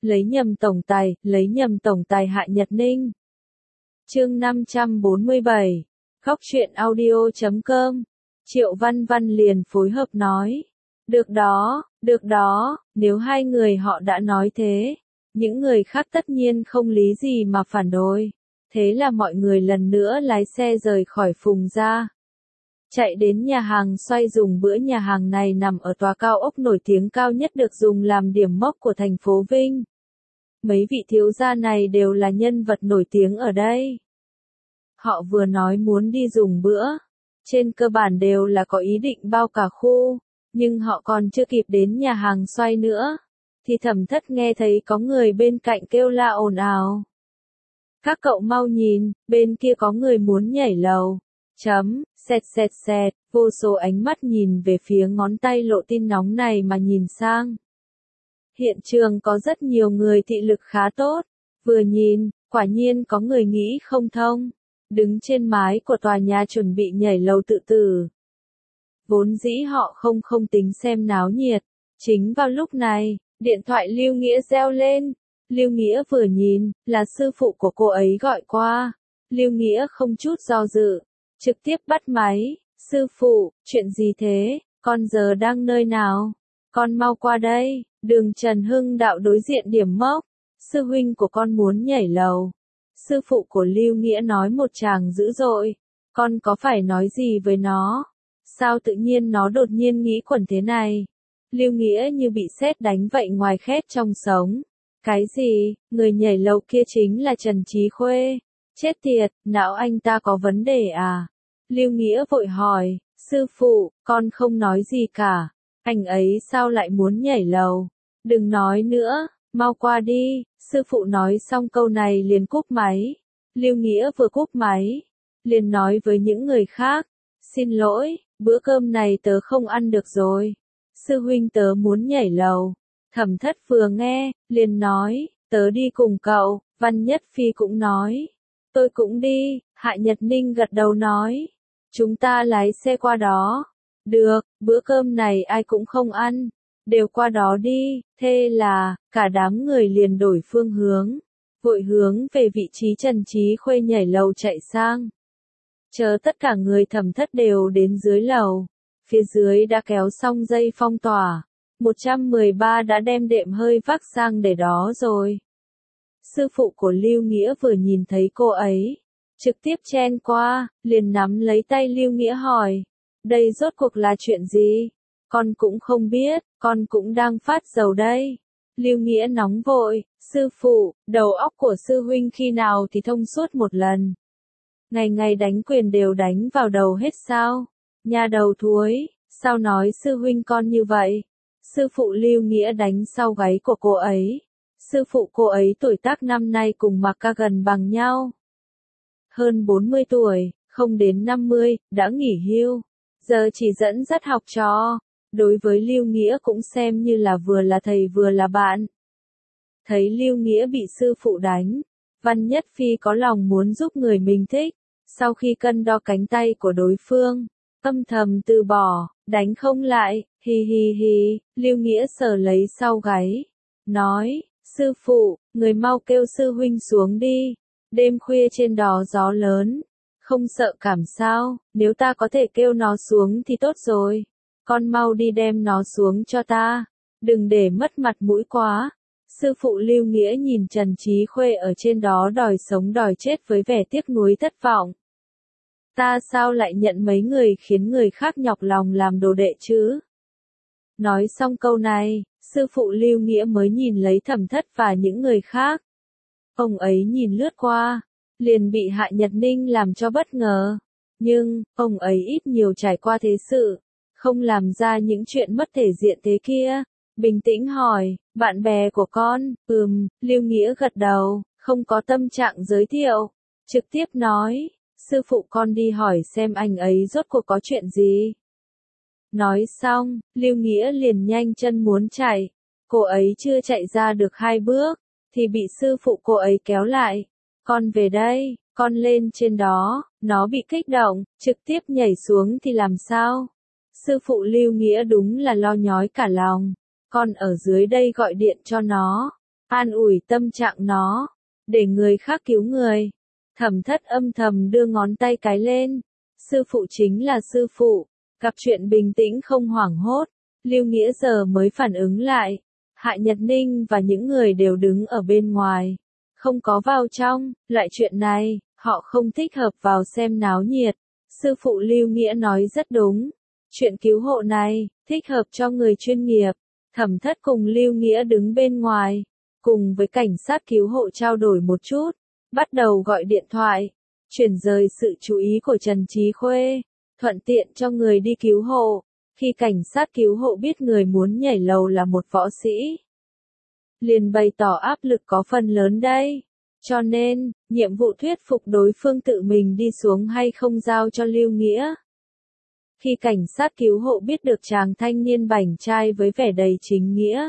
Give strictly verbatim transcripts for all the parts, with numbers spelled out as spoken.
lấy nhầm tổng tài, lấy nhầm tổng tài Hạ Nhật Ninh. Chương năm trăm bốn mươi bảy, Khóc Chuyện Audio chấm com. Triệu Văn Văn liền phối hợp nói. Được đó, được đó, nếu hai người họ đã nói thế, những người khác tất nhiên không lý gì mà phản đối. Thế là mọi người lần nữa lái xe rời khỏi Phùng gia. Chạy đến nhà hàng Xoay dùng bữa. Nhà hàng này nằm ở tòa cao ốc nổi tiếng cao nhất được dùng làm điểm mốc của thành phố Vinh. Mấy vị thiếu gia này đều là nhân vật nổi tiếng ở đây. Họ vừa nói muốn đi dùng bữa. Trên cơ bản đều là có ý định bao cả khu, nhưng họ còn chưa kịp đến nhà hàng Xoay nữa, thì Thẩm Thất nghe thấy có người bên cạnh kêu la ồn ào. Các cậu mau nhìn, bên kia có người muốn nhảy lầu. Chấm, xẹt xẹt xẹt, vô số ánh mắt nhìn về phía ngón tay lộ tin nóng này mà nhìn sang. Hiện trường có rất nhiều người thị lực khá tốt, vừa nhìn, quả nhiên có người nghĩ không thông, đứng trên mái của tòa nhà chuẩn bị nhảy lầu tự tử. Vốn dĩ họ không không tính xem náo nhiệt, chính vào lúc này, điện thoại Lưu Nghĩa reo lên. Lưu Nghĩa vừa nhìn, là sư phụ của cô ấy gọi qua. Lưu Nghĩa không chút do dự, trực tiếp bắt máy. Sư phụ, chuyện gì thế, con giờ đang nơi nào? Con mau qua đây, đường Trần Hưng Đạo đối diện điểm mốc. Sư huynh của con muốn nhảy lầu. Sư phụ của Lưu Nghĩa nói một tràng dữ dội. Con có phải nói gì với nó? Sao tự nhiên nó đột nhiên nghĩ quẩn thế này? Lưu Nghĩa như bị sét đánh vậy ngoài khét trong sống. Cái gì, người nhảy lầu kia chính là Trần Chí Khuê. Chết tiệt, não anh ta có vấn đề à? Lưu Nghĩa vội hỏi, sư phụ, con không nói gì cả. Anh ấy sao lại muốn nhảy lầu? Đừng nói nữa, mau qua đi. Sư phụ nói xong câu này liền cúp máy. Lưu Nghĩa vừa cúp máy, liền nói với những người khác. Xin lỗi, bữa cơm này tớ không ăn được rồi. Sư huynh tớ muốn nhảy lầu. Thẩm Thất vừa nghe, liền nói, tớ đi cùng cậu. Văn Nhất Phi cũng nói, tôi cũng đi. Hạ Nhật Ninh gật đầu nói, chúng ta lái xe qua đó. Được, bữa cơm này ai cũng không ăn, đều qua đó đi. Thế là, cả đám người liền đổi phương hướng, vội hướng về vị trí Trần Chí Khuê nhảy lầu chạy sang. Chờ tất cả người Thẩm Thất đều đến dưới lầu, phía dưới đã kéo xong dây phong tỏa. một trăm mười ba đã đem đệm hơi vác sang để đó rồi. Sư phụ của Lưu Nghĩa vừa nhìn thấy cô ấy, trực tiếp chen qua, liền nắm lấy tay Lưu Nghĩa hỏi, đây rốt cuộc là chuyện gì? Con cũng không biết, con cũng đang phát dầu đây. Lưu Nghĩa nóng vội, sư phụ, đầu óc của sư huynh khi nào thì thông suốt một lần. Ngày ngày đánh quyền đều đánh vào đầu hết sao? Nhà đầu thúi, sao nói sư huynh con như vậy? Sư phụ Lưu Nghĩa đánh sau gáy của cô ấy. Sư phụ cô ấy tuổi tác năm nay cùng Mạc Ca gần bằng nhau. Hơn bốn mươi tuổi, không đến năm mươi, đã nghỉ hưu. Giờ chỉ dẫn dắt học trò. Đối với Lưu Nghĩa cũng xem như là vừa là thầy vừa là bạn. Thấy Lưu Nghĩa bị sư phụ đánh, Văn Nhất Phi có lòng muốn giúp người mình thích. Sau khi cân đo cánh tay của đối phương, âm thầm từ bỏ, đánh không lại, hi hi hi. Lưu Nghĩa sờ lấy sau gáy, nói, sư phụ, người mau kêu sư huynh xuống đi. Đêm khuya trên đó gió lớn, không sợ cảm sao? Nếu ta có thể kêu nó xuống thì tốt rồi. Con mau đi đem nó xuống cho ta, đừng để mất mặt mũi quá. Sư phụ Lưu Nghĩa nhìn Trần Chí Khuê ở trên đó đòi sống đòi chết với vẻ tiếc nuối thất vọng. Ta sao lại nhận mấy người khiến người khác nhọc lòng làm đồ đệ chứ? Nói xong câu này, sư phụ Lưu Nghĩa mới nhìn lấy Thẩm Thất và những người khác. Ông ấy nhìn lướt qua, liền bị Hạ Nhật Ninh làm cho bất ngờ. Nhưng, ông ấy ít nhiều trải qua thế sự, không làm ra những chuyện mất thể diện thế kia. Bình tĩnh hỏi, bạn bè của con? Ừm, Lưu Nghĩa gật đầu, không có tâm trạng giới thiệu. Trực tiếp nói, sư phụ con đi hỏi xem anh ấy rốt cuộc có chuyện gì. Nói xong, Lưu Nghĩa liền nhanh chân muốn chạy. Cô ấy chưa chạy ra được hai bước, thì bị sư phụ cô ấy kéo lại. Con về đây, con lên trên đó. Nó bị kích động, trực tiếp nhảy xuống thì làm sao? Sư phụ Lưu Nghĩa đúng là lo nhói cả lòng. Con ở dưới đây gọi điện cho nó. an ủi tâm trạng nó, để người khác cứu người. Thẩm Thất âm thầm đưa ngón tay cái lên. Sư phụ chính là sư phụ. Gặp chuyện bình tĩnh không hoảng hốt. Lưu Nghĩa giờ mới phản ứng lại. Hạ Nhật Ninh và những người đều đứng ở bên ngoài. Không có vào trong, loại chuyện này, họ không thích hợp vào xem náo nhiệt. Sư phụ Lưu Nghĩa nói rất đúng. Chuyện cứu hộ này, thích hợp cho người chuyên nghiệp. Thẩm Thất cùng Lưu Nghĩa đứng bên ngoài. Cùng với cảnh sát cứu hộ trao đổi một chút. Bắt đầu gọi điện thoại. Chuyển rời sự chú ý của Trần Chí Khuê. Thuận tiện cho người đi cứu hộ. Khi cảnh sát cứu hộ biết người muốn nhảy lầu là một võ sĩ, liền bày tỏ áp lực có phần lớn đây. Cho nên, nhiệm vụ thuyết phục đối phương tự mình đi xuống hay không giao cho Lưu Nghĩa. Khi cảnh sát cứu hộ biết được chàng thanh niên bảnh trai với vẻ đầy chính nghĩa,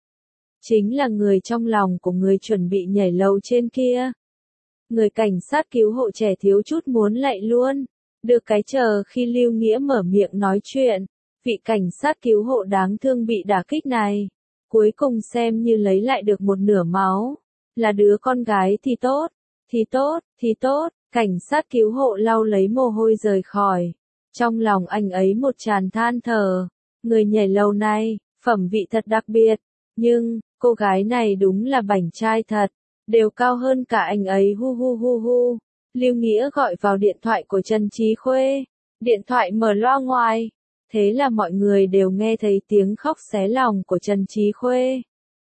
chính là người trong lòng của người chuẩn bị nhảy lầu trên kia. Người cảnh sát cứu hộ trẻ thiếu chút muốn lạy luôn. Được cái chờ khi Lưu Nghĩa mở miệng nói chuyện, vị cảnh sát cứu hộ đáng thương bị đả kích này, cuối cùng xem như lấy lại được một nửa máu. Là đứa con gái thì tốt, thì tốt, thì tốt, cảnh sát cứu hộ lau lấy mồ hôi rời khỏi. Trong lòng anh ấy một tràn than thở, người nhảy lầu này, phẩm vị thật đặc biệt, nhưng, cô gái này đúng là bảnh trai thật, đều cao hơn cả anh ấy hu hu hu hu. Lưu Nghĩa gọi vào điện thoại của Trần Chí Khuê, điện thoại mở loa ngoài, thế là mọi người đều nghe thấy tiếng khóc xé lòng của Trần Chí Khuê.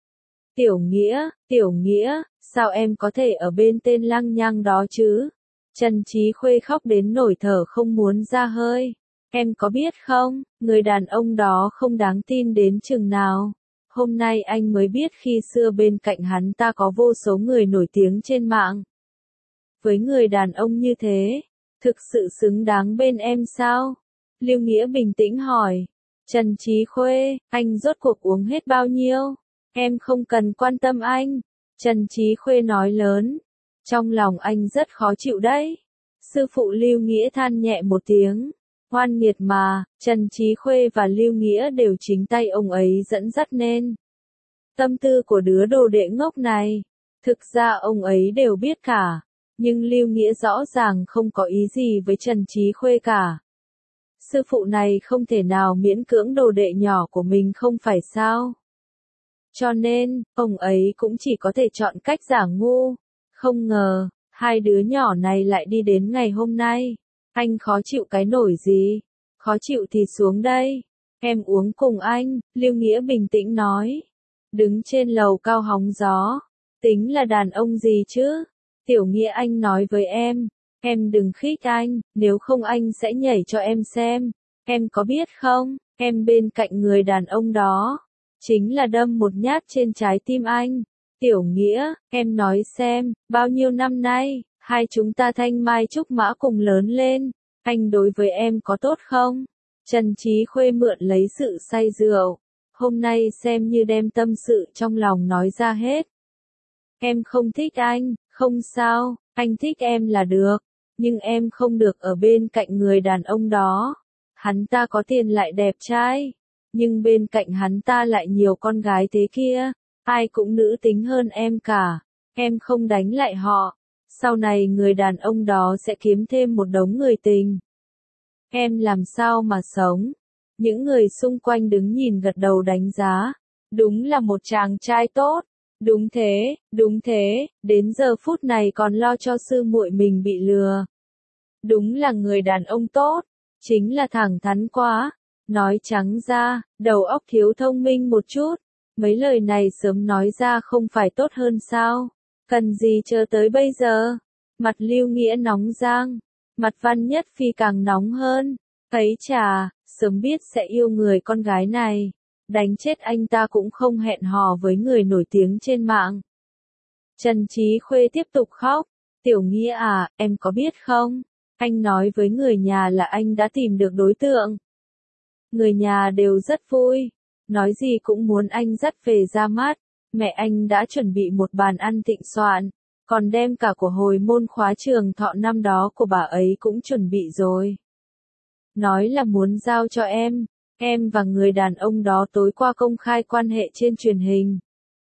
Tiểu Nghĩa, Tiểu Nghĩa, sao em có thể ở bên tên lăng nhăng đó chứ? Trần Chí Khuê khóc đến nổi thở không muốn ra hơi. Em có biết không, người đàn ông đó không đáng tin đến chừng nào. Hôm nay anh mới biết khi xưa bên cạnh hắn ta có vô số người nổi tiếng trên mạng. Với người đàn ông như thế, thực sự xứng đáng bên em sao? Lưu Nghĩa bình tĩnh hỏi. Trần Chí Khuê, anh rốt cuộc uống hết bao nhiêu? Em không cần quan tâm anh. Trần Chí Khuê nói lớn. Trong lòng anh rất khó chịu đấy. Sư phụ Lưu Nghĩa than nhẹ một tiếng. Oan nghiệt mà, Trần Chí Khuê và Lưu Nghĩa đều chính tay ông ấy dẫn dắt nên. Tâm tư của đứa đồ đệ ngốc này, thực ra ông ấy đều biết cả. Nhưng Lưu Nghĩa rõ ràng không có ý gì với Trần Chí Khuê cả. Sư phụ này không thể nào miễn cưỡng đồ đệ nhỏ của mình không phải sao? Cho nên, ông ấy cũng chỉ có thể chọn cách giả ngu. Không ngờ, hai đứa nhỏ này lại đi đến ngày hôm nay. Anh khó chịu cái nổi gì? Khó chịu thì xuống đây. Em uống cùng anh, Lưu Nghĩa bình tĩnh nói. Đứng trên lầu cao hóng gió. Tính là đàn ông gì chứ? Tiểu Nghĩa anh nói với em. Em đừng khích anh, nếu không anh sẽ nhảy cho em xem. Em có biết không, em bên cạnh người đàn ông đó. Chính là đâm một nhát trên trái tim anh. Tiểu Nghĩa, em nói xem, bao nhiêu năm nay, hai chúng ta thanh mai trúc mã cùng lớn lên. Anh đối với em có tốt không? Trần Chí Khuê mượn lấy sự say rượu. Hôm nay xem như đem tâm sự trong lòng nói ra hết. Em không thích anh, không sao, anh thích em là được. Nhưng em không được ở bên cạnh người đàn ông đó. Hắn ta có tiền lại đẹp trai. Nhưng bên cạnh hắn ta lại nhiều con gái thế kia. Ai cũng nữ tính hơn em cả. Em không đánh lại họ. Sau này người đàn ông đó sẽ kiếm thêm một đống người tình. Em làm sao mà sống? Những người xung quanh đứng nhìn gật đầu đánh giá. Đúng là một chàng trai tốt. Đúng thế, đúng thế, đến giờ phút này còn lo cho sư muội mình bị lừa. Đúng là người đàn ông tốt, chính là thẳng thắn quá. Nói trắng ra, đầu óc thiếu thông minh một chút. Mấy lời này sớm nói ra không phải tốt hơn sao? Cần gì chờ tới bây giờ? Mặt Lưu Nghĩa nóng giang, mặt Văn Nhất Phi càng nóng hơn. Ấy chà, sớm biết sẽ yêu người con gái này. Đánh chết anh ta cũng không hẹn hò với người nổi tiếng trên mạng. Trần Chí Khuê tiếp tục khóc. Tiểu Nghĩa à, em có biết không? Anh nói với người nhà là anh đã tìm được đối tượng. Người nhà đều rất vui. Nói gì cũng muốn anh dắt về ra mắt. Mẹ anh đã chuẩn bị một bàn ăn thịnh soạn. Còn đem cả của hồi môn khóa trường thọ năm đó của bà ấy cũng chuẩn bị rồi. Nói là muốn giao cho em. Em và người đàn ông đó tối qua công khai quan hệ trên truyền hình.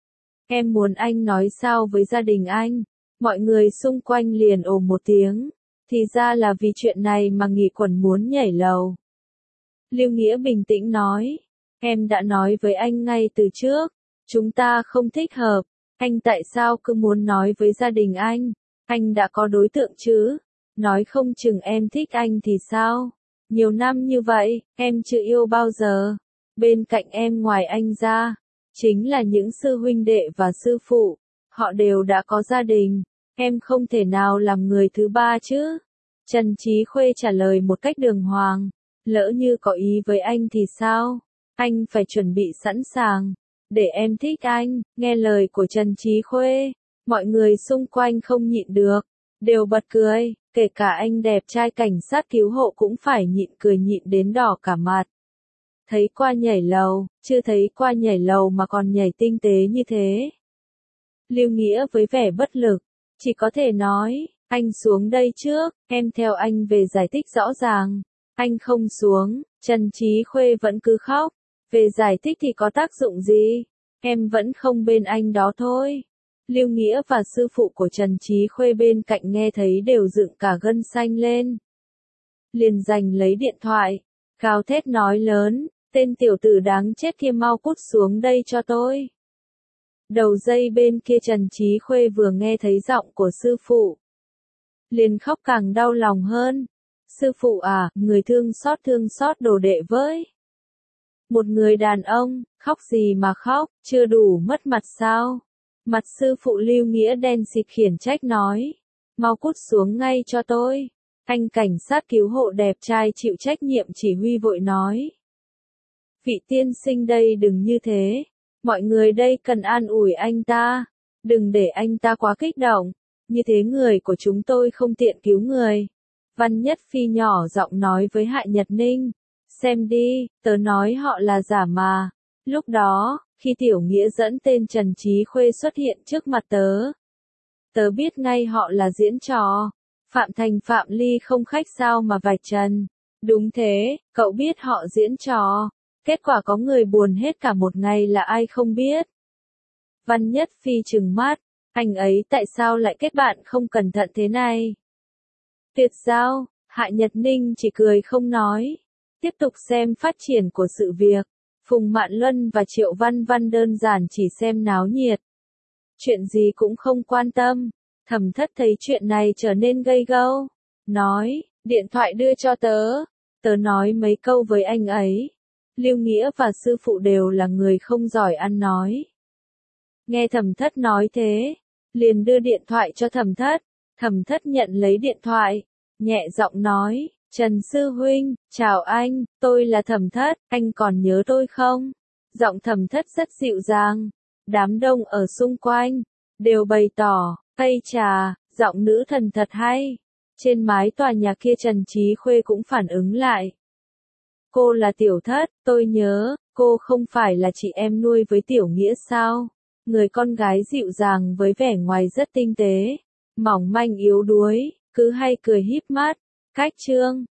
Em muốn anh nói sao với gia đình anh. Mọi người xung quanh liền ồ một tiếng. Thì ra là vì chuyện này mà Nghị Quẩn muốn nhảy lầu. Lưu Nghĩa bình tĩnh nói. Em đã nói với anh ngay từ trước. Chúng ta không thích hợp. Anh tại sao cứ muốn nói với gia đình anh? Anh đã có đối tượng chứ? Nói không chừng em thích anh thì sao? Nhiều năm như vậy, em chưa yêu bao giờ. Bên cạnh em ngoài anh ra, chính là những sư huynh đệ và sư phụ. Họ đều đã có gia đình. Em không thể nào làm người thứ ba chứ? Trần Chí Khuê trả lời một cách đường hoàng. Lỡ như có ý với anh thì sao? Anh phải chuẩn bị sẵn sàng. Để em thích anh. Nghe lời của Trần Chí Khuê, mọi người xung quanh không nhịn được, đều bật cười, kể cả anh đẹp trai cảnh sát cứu hộ cũng phải nhịn cười nhịn đến đỏ cả mặt. Thấy qua nhảy lầu, chưa thấy qua nhảy lầu mà còn nhảy tinh tế như thế. Lưu Nghĩa với vẻ bất lực, chỉ có thể nói, anh xuống đây trước, em theo anh về giải thích rõ ràng. Anh không xuống, Trần Chí Khuê vẫn cứ khóc. Về giải thích thì có tác dụng gì? Em vẫn không bên anh đó thôi. Lưu Nghĩa và sư phụ của Trần Chí Khuê bên cạnh nghe thấy đều dựng cả gân xanh lên. Liền giành lấy điện thoại, gào thét nói lớn, tên tiểu tử đáng chết kia mau cút xuống đây cho tôi. Đầu dây bên kia Trần Chí Khuê vừa nghe thấy giọng của sư phụ, liền khóc càng đau lòng hơn. Sư phụ à, người thương xót thương xót đồ đệ với. Một người đàn ông, khóc gì mà khóc, chưa đủ mất mặt sao? Mặt sư phụ Lưu Nghĩa đen xịt khiển trách nói. Mau cút xuống ngay cho tôi. Anh cảnh sát cứu hộ đẹp trai chịu trách nhiệm chỉ huy vội nói. Vị tiên sinh đây đừng như thế. Mọi người đây cần an ủi anh ta. Đừng để anh ta quá kích động. Như thế người của chúng tôi không tiện cứu người. Văn Nhất Phi nhỏ giọng nói với Hạ Nhật Ninh. Xem đi, tớ nói họ là giả mà. Lúc đó, khi Tiểu Nghĩa dẫn tên Trần Chí Khuê xuất hiện trước mặt tớ, tớ biết ngay họ là diễn trò. Phạm Thành Phạm Ly không khách sao mà vạch trần. Đúng thế, cậu biết họ diễn trò. Kết quả có người buồn hết cả một ngày là ai không biết. Văn Nhất Phi trừng mắt, anh ấy tại sao lại kết bạn không cẩn thận thế này? Tuyệt giao, Hạ Nhật Ninh chỉ cười không nói. Tiếp tục xem phát triển của sự việc. Phùng Mạn Luân và Triệu Văn Văn đơn giản chỉ xem náo nhiệt. Chuyện gì cũng không quan tâm. Thẩm Thất thấy chuyện này trở nên gây gâu. Nói, điện thoại đưa cho tớ. Tớ nói mấy câu với anh ấy. Lưu Nghĩa và sư phụ đều là người không giỏi ăn nói. Nghe Thẩm Thất nói thế, liền đưa điện thoại cho Thẩm Thất. Thẩm Thất nhận lấy điện thoại, nhẹ giọng nói. Trần Sư Huynh, chào anh, tôi là Thẩm Thất, anh còn nhớ tôi không? Giọng Thẩm Thất rất dịu dàng. Đám đông ở xung quanh, đều bày tỏ, cây trà, giọng nữ thần thật hay. Trên mái tòa nhà kia Trần Chí Khuê cũng phản ứng lại. Cô là Tiểu Thất, tôi nhớ, cô không phải là chị em nuôi với Tiểu Nghĩa sao? Người con gái dịu dàng với vẻ ngoài rất tinh tế, mỏng manh yếu đuối, cứ hay cười híp mắt. Cách chương